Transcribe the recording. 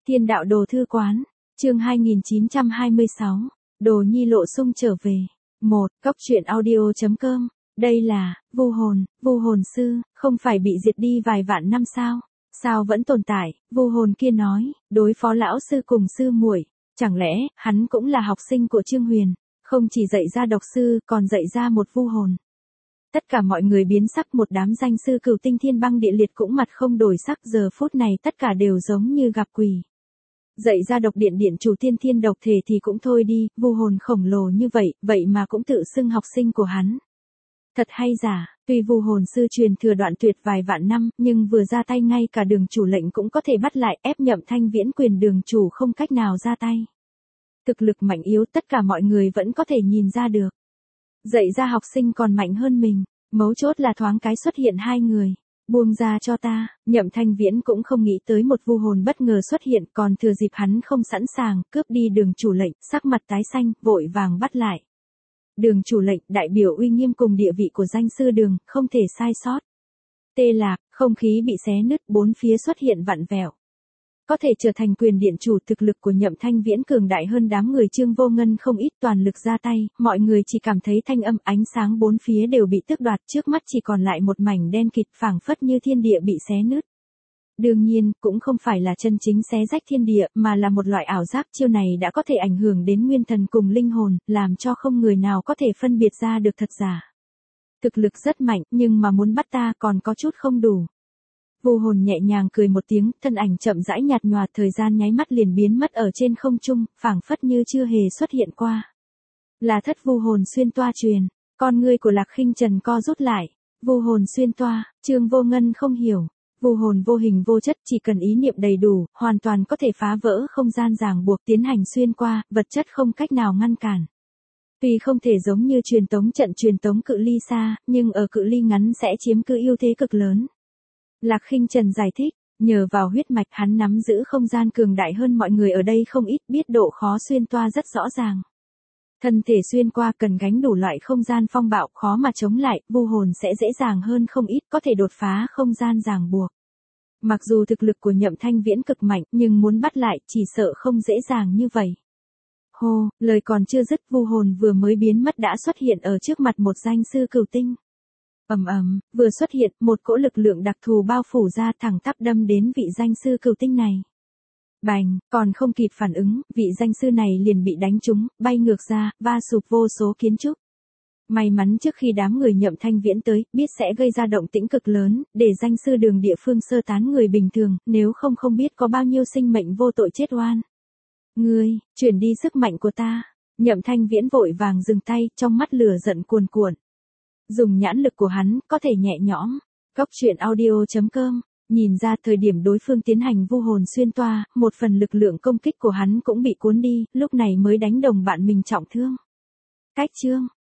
Thiên đạo đồ thư quán, chương 2926, Đồ Nhi lộ sung trở về. 1. Cóc truyện audio.com. Đây là, vu hồn sư, không phải bị diệt đi vài vạn năm sao? Sao vẫn tồn tại? Vu hồn kia nói, đối phó lão sư cùng sư muội, chẳng lẽ, hắn cũng là học sinh của Trương Huyền, không chỉ dạy ra độc sư, còn dạy ra một vu hồn. Tất cả mọi người biến sắc, một đám danh sư cửu tinh thiên băng địa liệt cũng mặt không đổi sắc, giờ phút này tất cả đều giống như gặp quỷ. Dạy ra độc điện điện chủ tiên thiên độc thể thì cũng thôi đi, vu hồn khổng lồ như vậy, vậy mà cũng tự xưng học sinh của hắn. Thật hay giả, tuy vu hồn sư truyền thừa đoạn tuyệt vài vạn năm, nhưng vừa ra tay ngay cả đường chủ lệnh cũng có thể bắt lại, ép Nhậm Thanh Viễn quyền đường chủ không cách nào ra tay. Thực lực mạnh yếu tất cả mọi người vẫn có thể nhìn ra được. Dạy ra học sinh còn mạnh hơn mình, mấu chốt là thoáng cái xuất hiện hai người. Buông ra cho ta, Nhậm Thanh Viễn cũng không nghĩ tới một vu hồn bất ngờ xuất hiện, còn thừa dịp hắn không sẵn sàng, cướp đi đường chủ lệnh, sắc mặt tái xanh, vội vàng bắt lại. Đường chủ lệnh, đại biểu uy nghiêm cùng địa vị của danh sư đường, không thể sai sót. Tê lạc, không khí bị xé nứt, bốn phía xuất hiện vặn vẹo. Có thể trở thành quyền điện chủ, thực lực của Nhậm Thanh Viễn cường đại hơn đám người Trương Vô Ngân không ít, toàn lực ra tay, mọi người chỉ cảm thấy thanh âm, ánh sáng bốn phía đều bị tước đoạt, trước mắt chỉ còn lại một mảnh đen kịt, phảng phất như thiên địa bị xé nứt. Đương nhiên, cũng không phải là chân chính xé rách thiên địa, mà là một loại ảo giác, chiêu này đã có thể ảnh hưởng đến nguyên thần cùng linh hồn, làm cho không người nào có thể phân biệt ra được thật giả. Thực lực rất mạnh, nhưng mà muốn bắt ta còn có chút không đủ. Vu hồn nhẹ nhàng cười một tiếng, thân ảnh chậm rãi nhạt nhòa, thời gian nháy mắt liền biến mất ở trên không trung, phảng phất như chưa hề xuất hiện qua. Là thất vu hồn xuyên toa truyền, con ngươi của Lạc Khinh Trần co rút lại. Vu hồn xuyên toa, Trương Vô Ngân không hiểu. Vu hồn vô hình vô chất, chỉ cần ý niệm đầy đủ, hoàn toàn có thể phá vỡ không gian ràng buộc, tiến hành xuyên qua, vật chất không cách nào ngăn cản. Tuy không thể giống như truyền tống trận truyền tống cự ly xa, nhưng ở cự ly ngắn sẽ chiếm cứ ưu thế cực lớn. Lạc Khinh Trần giải thích, nhờ vào huyết mạch hắn nắm giữ không gian cường đại hơn mọi người ở đây không ít, biết độ khó xuyên toa rất rõ ràng. Thân thể xuyên qua cần gánh đủ loại không gian phong bạo, khó mà chống lại, vu hồn sẽ dễ dàng hơn không ít, có thể đột phá không gian ràng buộc. Mặc dù thực lực của Nhậm Thanh Viễn cực mạnh, nhưng muốn bắt lại, chỉ sợ không dễ dàng như vậy. Hô, lời còn chưa dứt, vu hồn vừa mới biến mất đã xuất hiện ở trước mặt một danh sư cửu tinh. Vừa xuất hiện, một cỗ lực lượng đặc thù bao phủ ra, thẳng tắp đâm đến vị danh sư cửu tinh này. Bành, còn không kịp phản ứng, vị danh sư này liền bị đánh trúng, bay ngược ra, va sụp vô số kiến trúc. May mắn trước khi đám người Nhậm Thanh Viễn tới, biết sẽ gây ra động tĩnh cực lớn, để danh sư đường địa phương sơ tán người bình thường, nếu không biết có bao nhiêu sinh mệnh vô tội chết oan. Ngươi, chuyển đi sức mạnh của ta. Nhậm Thanh Viễn vội vàng dừng tay, trong mắt lửa giận cuồn cuộn. Dùng nhãn lực của hắn, có thể nhẹ nhõm. Cóc truyện audio.com. Nhìn ra thời điểm đối phương tiến hành vu hồn xuyên toa, một phần lực lượng công kích của hắn cũng bị cuốn đi, lúc này mới đánh đồng bạn mình trọng thương. Cách chương,